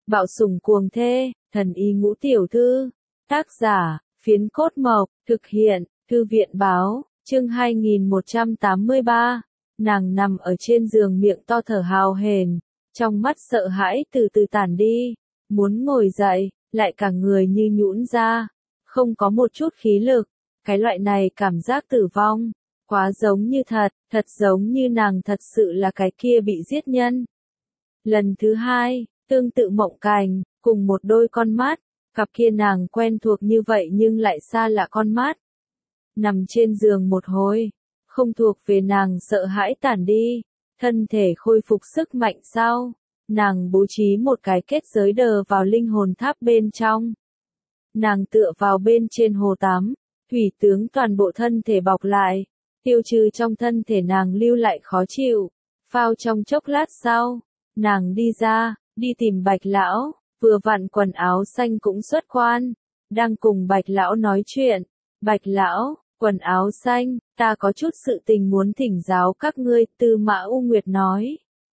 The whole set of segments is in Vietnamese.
Bạo sủng cuồng thê, thần y ngũ tiểu thư. Tác giả, Phiến Cốt Mộc, thực hiện, Thư viện báo, chương 2183. Nàng nằm ở trên giường miệng to thở hào hển, trong mắt sợ hãi từ từ tản đi, muốn ngồi dậy, lại cả người như nhũn ra, không có một chút khí lực, cái loại này cảm giác tử vong, quá giống như thật giống như nàng thật sự là cái kia bị giết nhân. Lần thứ hai, tương tự mộng cảnh, cùng một đôi con mắt, cặp kia nàng quen thuộc như vậy nhưng lại xa lạ con mắt. Nằm trên giường một hồi, không thuộc về nàng sợ hãi tản đi, thân thể khôi phục sức mạnh sau, nàng bố trí một cái kết giới đờ vào linh hồn tháp bên trong. Nàng tựa vào bên trên hồ tắm, thủy tướng toàn bộ thân thể bọc lại, tiêu trừ trong thân thể nàng lưu lại khó chịu, phao trong chốc lát sau, nàng đi ra, đi tìm Bạch lão, vừa vặn quần áo xanh cũng xuất quan, đang cùng Bạch lão nói chuyện. Bạch lão, quần áo xanh, ta có chút sự tình muốn thỉnh giáo các ngươi, Tư Mã U Nguyệt nói.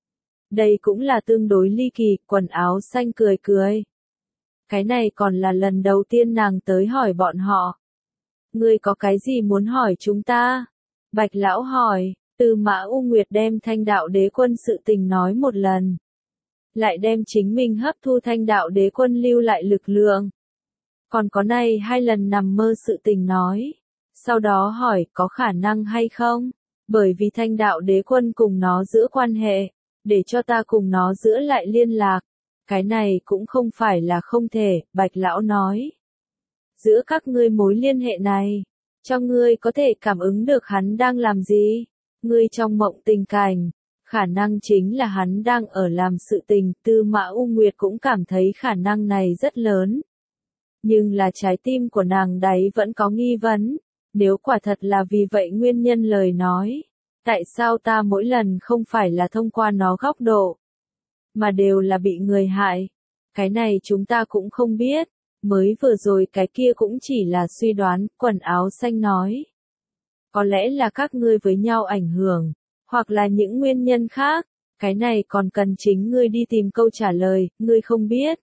Đây cũng là tương đối ly kỳ, quần áo xanh cười cười. Cái này còn là lần đầu tiên nàng tới hỏi bọn họ. Ngươi có cái gì muốn hỏi chúng ta? Bạch lão hỏi, Tư Mã U Nguyệt đem Thanh Đạo Đế Quân sự tình nói một lần. Lại đem chính mình hấp thu Thanh Đạo Đế Quân lưu lại lực lượng. Còn có này hai lần nằm mơ sự tình nói. Sau đó hỏi có khả năng hay không? Bởi vì Thanh Đạo Đế Quân cùng nó giữa quan hệ, để cho ta cùng nó giữa lại liên lạc. Cái này cũng không phải là không thể, Bạch lão nói. Giữa các ngươi mối liên hệ này, cho ngươi có thể cảm ứng được hắn đang làm gì? Ngươi trong mộng tình cảnh, khả năng chính là hắn đang ở làm sự tình, Tư Mã U Nguyệt cũng cảm thấy khả năng này rất lớn. Nhưng là trái tim của nàng đấy vẫn có nghi vấn, nếu quả thật là vì vậy nguyên nhân lời nói, tại sao ta mỗi lần không phải là thông qua nó góc độ, mà đều là bị người hại? Cái này chúng ta cũng không biết, mới vừa rồi cái kia cũng chỉ là suy đoán, quần áo xanh nói. Có lẽ là các ngươi với nhau ảnh hưởng, hoặc là những nguyên nhân khác, cái này còn cần chính ngươi đi tìm câu trả lời, ngươi không biết.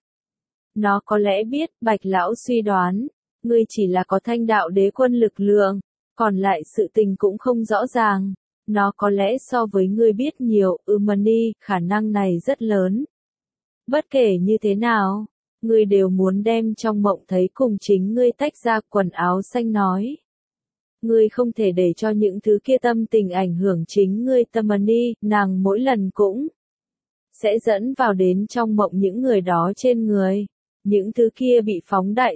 Nó có lẽ biết, Bạch lão suy đoán, ngươi chỉ là có Thanh Đạo Đế Quân lực lượng, còn lại sự tình cũng không rõ ràng. Nó có lẽ so với ngươi biết nhiều, Mani, khả năng này rất lớn. Bất kể như thế nào, ngươi đều muốn đem trong mộng thấy cùng chính ngươi tách ra, quần áo xanh nói. Ngươi không thể để cho những thứ kia tâm tình ảnh hưởng chính ngươi, Mani, nàng mỗi lần cũng sẽ dẫn vào đến trong mộng những người đó trên người. Những thứ kia bị phóng đại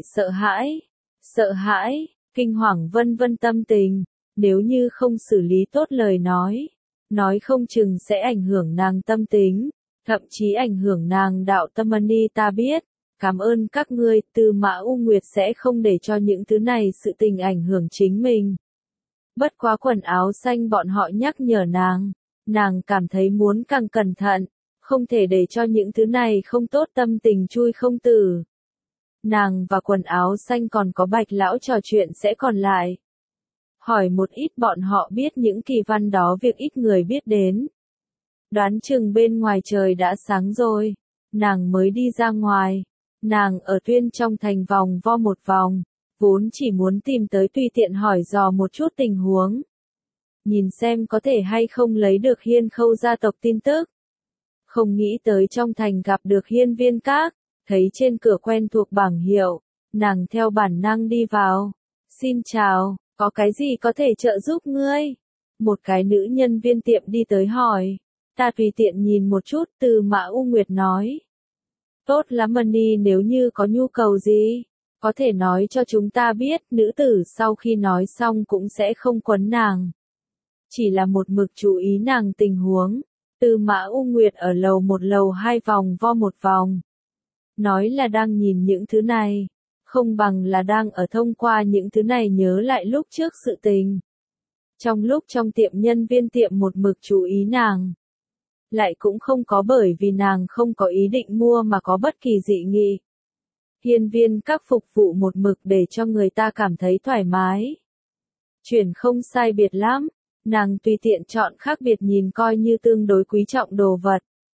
sợ hãi, kinh hoàng vân vân tâm tình, nếu như không xử lý tốt lời nói không chừng sẽ ảnh hưởng nàng tâm tính, thậm chí ảnh hưởng nàng đạo tâm. Mani, ta biết, cảm ơn các ngươi, Tư Mã U Nguyệt sẽ không để cho những thứ này sự tình ảnh hưởng chính mình. Bất quá quần áo xanh bọn họ nhắc nhở nàng cảm thấy muốn càng cẩn thận. Không thể để cho những thứ này không tốt tâm tình chui không tử. Nàng và quần áo xanh còn có Bạch lão trò chuyện sẽ còn lại. Hỏi một ít bọn họ biết những kỳ văn đó việc ít người biết đến. Đoán chừng bên ngoài trời đã sáng rồi. Nàng mới đi ra ngoài. Nàng ở Tuyên trong thành vòng vo một vòng. Vốn chỉ muốn tìm tới tùy tiện hỏi dò một chút tình huống. Nhìn xem có thể hay không lấy được Hiên Khâu gia tộc tin tức. Không nghĩ tới trong thành gặp được Hiên Viên Các, thấy trên cửa quen thuộc bảng hiệu, nàng theo bản năng đi vào. Xin chào, có cái gì có thể trợ giúp ngươi? Một cái nữ nhân viên tiệm đi tới hỏi. Ta tùy tiện nhìn một chút, Tư Mã U Nguyệt nói. Tốt lắm Mani, nếu như có nhu cầu gì, có thể nói cho chúng ta biết. Nữ tử sau khi nói xong cũng sẽ không quấn nàng. Chỉ là một mực chú ý nàng tình huống. Tư Mã U Nguyệt ở lầu một lầu hai vòng vo một vòng. Nói là đang nhìn những thứ này, không bằng là đang ở thông qua những thứ này nhớ lại lúc trước sự tình. Trong lúc trong tiệm nhân viên tiệm một mực chú ý nàng. Lại cũng không có bởi vì nàng không có ý định mua mà có bất kỳ dị nghị. Hiên Viên Các phục vụ một mực để cho người ta cảm thấy thoải mái. Chuyển không sai biệt lắm. Nàng tùy tiện chọn khác biệt nhìn coi như tương đối quý trọng đồ vật.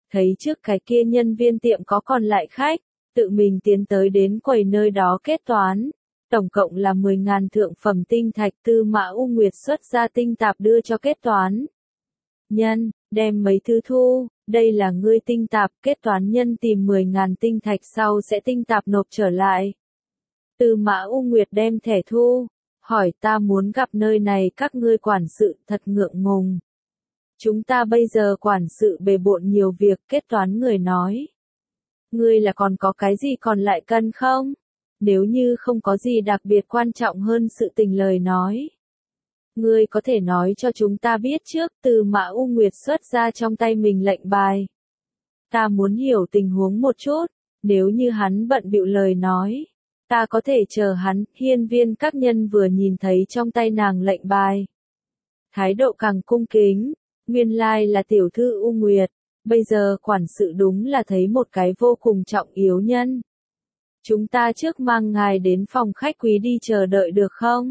thấy trước cái kia nhân viên tiệm có còn lại khách, tự mình tiến tới đến quầy nơi đó kết toán. Tổng cộng là 10.000 thượng phẩm tinh thạch. Tư Mã U Nguyệt xuất ra tinh tạp đưa cho kết toán nhân, đem mấy thứ thu, đây là ngươi tinh tạp. Kết toán nhân tìm 10.000 tinh thạch sau sẽ tinh tạp nộp trở lại. Tư Mã U Nguyệt đem thẻ thu, hỏi ta muốn gặp nơi này các ngươi quản sự. Thật ngượng ngùng. Chúng ta bây giờ quản sự bề bộn nhiều việc. Kết toán người nói. Ngươi là còn có cái gì còn lại cần không? Nếu như không có gì đặc biệt quan trọng hơn sự tình lời nói. Ngươi có thể nói cho chúng ta biết trước. Tư Mã U Nguyệt xuất ra trong tay mình lệnh bài. Ta muốn hiểu tình huống một chút. Nếu như hắn bận bịu lời nói. Ta có thể chờ hắn. Hiên Viên các nhân vừa nhìn thấy trong tay nàng lệnh bài. Thái độ càng cung kính. Nguyên lai là tiểu thư U Nguyệt. Bây giờ quản sự đúng là thấy một cái vô cùng trọng yếu nhân. Chúng ta trước mang ngài đến phòng khách quý đi chờ đợi được không?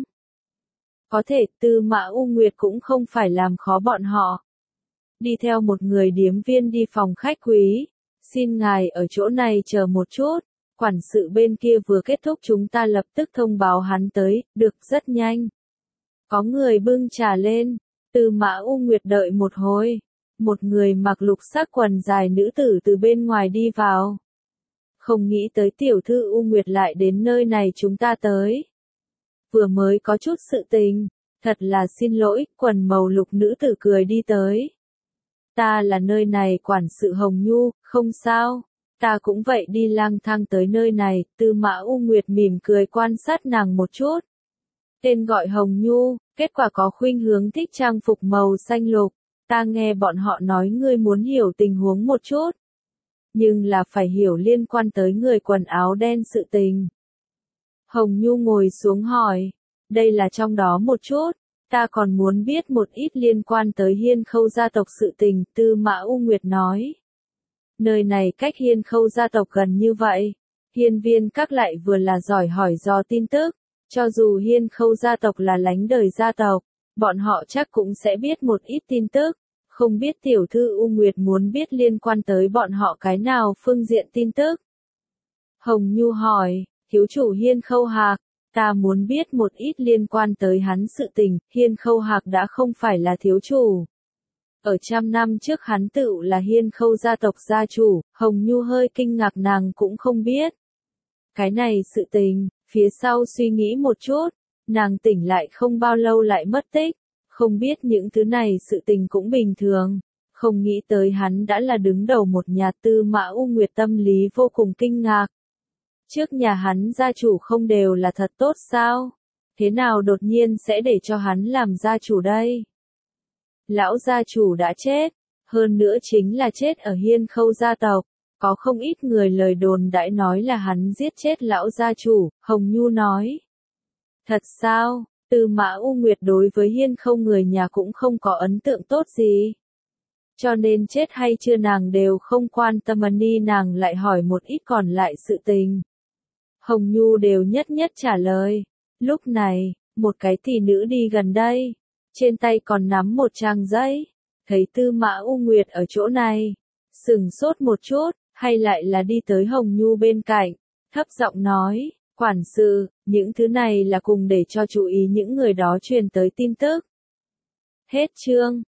Có thể. Tư Mã U Nguyệt cũng không phải làm khó bọn họ. Đi theo một người điếm viên đi phòng khách quý. Xin ngài ở chỗ này chờ một chút. Quản sự bên kia vừa kết thúc chúng ta lập tức thông báo hắn tới. Được, rất nhanh. Có người bưng trà lên. Tư Mã U Nguyệt đợi một hồi. Một người mặc lục sắc quần dài nữ tử từ bên ngoài đi vào. Không nghĩ tới tiểu thư U Nguyệt lại đến nơi này chúng ta tới. Vừa mới có chút sự tình. Thật là xin lỗi. Quần màu lục nữ tử cười đi tới. Ta là nơi này quản sự Hồng Nhu. Không sao. Ta cũng vậy đi lang thang tới nơi này. Tư Mã U Nguyệt mỉm cười quan sát nàng một chút. Tên gọi Hồng Nhu. Kết quả có khuynh hướng thích trang phục màu xanh lục. Ta nghe bọn họ nói ngươi muốn hiểu tình huống một chút. Nhưng là phải hiểu liên quan tới người quần áo đen sự tình. Hồng Nhu ngồi xuống hỏi. Đây là trong đó một chút. Ta còn muốn biết một ít liên quan tới Hiên Khâu gia tộc sự tình. Tư Mã U Nguyệt nói. Nơi này cách Hiên Khâu gia tộc gần như vậy. Hiên Viên các lại vừa là giỏi hỏi do tin tức. Cho dù Hiên Khâu gia tộc là lánh đời gia tộc. Bọn họ chắc cũng sẽ biết một ít tin tức. Không biết tiểu thư U Nguyệt muốn biết liên quan tới bọn họ cái nào phương diện tin tức. Hồng Nhu hỏi, thiếu chủ Hiên Khâu Hạc, ta muốn biết một ít liên quan tới hắn sự tình. Hiên Khâu Hạc đã không phải là thiếu chủ. Ở trăm năm trước hắn tự là Hiên Khâu gia tộc gia chủ. Hồng Nhu hơi kinh ngạc, nàng cũng không biết. Cái này sự tình, phía sau suy nghĩ một chút, nàng tỉnh lại không bao lâu lại mất tích. Không biết những thứ này sự tình cũng bình thường. Không nghĩ tới hắn đã là đứng đầu một nhà. Tư Mã U Nguyệt tâm lý vô cùng kinh ngạc. Trước nhà hắn gia chủ không đều là thật tốt sao? Thế nào đột nhiên sẽ để cho hắn làm gia chủ đây? Lão gia chủ đã chết. Hơn nữa chính là chết ở Hiên Khâu gia tộc. Có không ít người lời đồn đãi nói là hắn giết chết lão gia chủ. Hồng Nhu nói. Thật sao? Tư Mã U Nguyệt đối với Hiên Khâu người nhà cũng không có ấn tượng tốt gì. Cho nên chết hay chưa nàng đều không quan tâm. Nàng lại hỏi một ít còn lại sự tình. Hồng Nhu đều nhất nhất trả lời. Lúc này, một cái tỷ nữ đi gần đây. Trên tay còn nắm một trang giấy. Thấy Tư Mã U Nguyệt ở chỗ này. Sừng sốt một chút, hay lại là đi tới Hồng Nhu bên cạnh. Thấp giọng nói. Quản sự, những thứ này là cùng để cho chú ý những người đó truyền tới tin tức. Hết chương.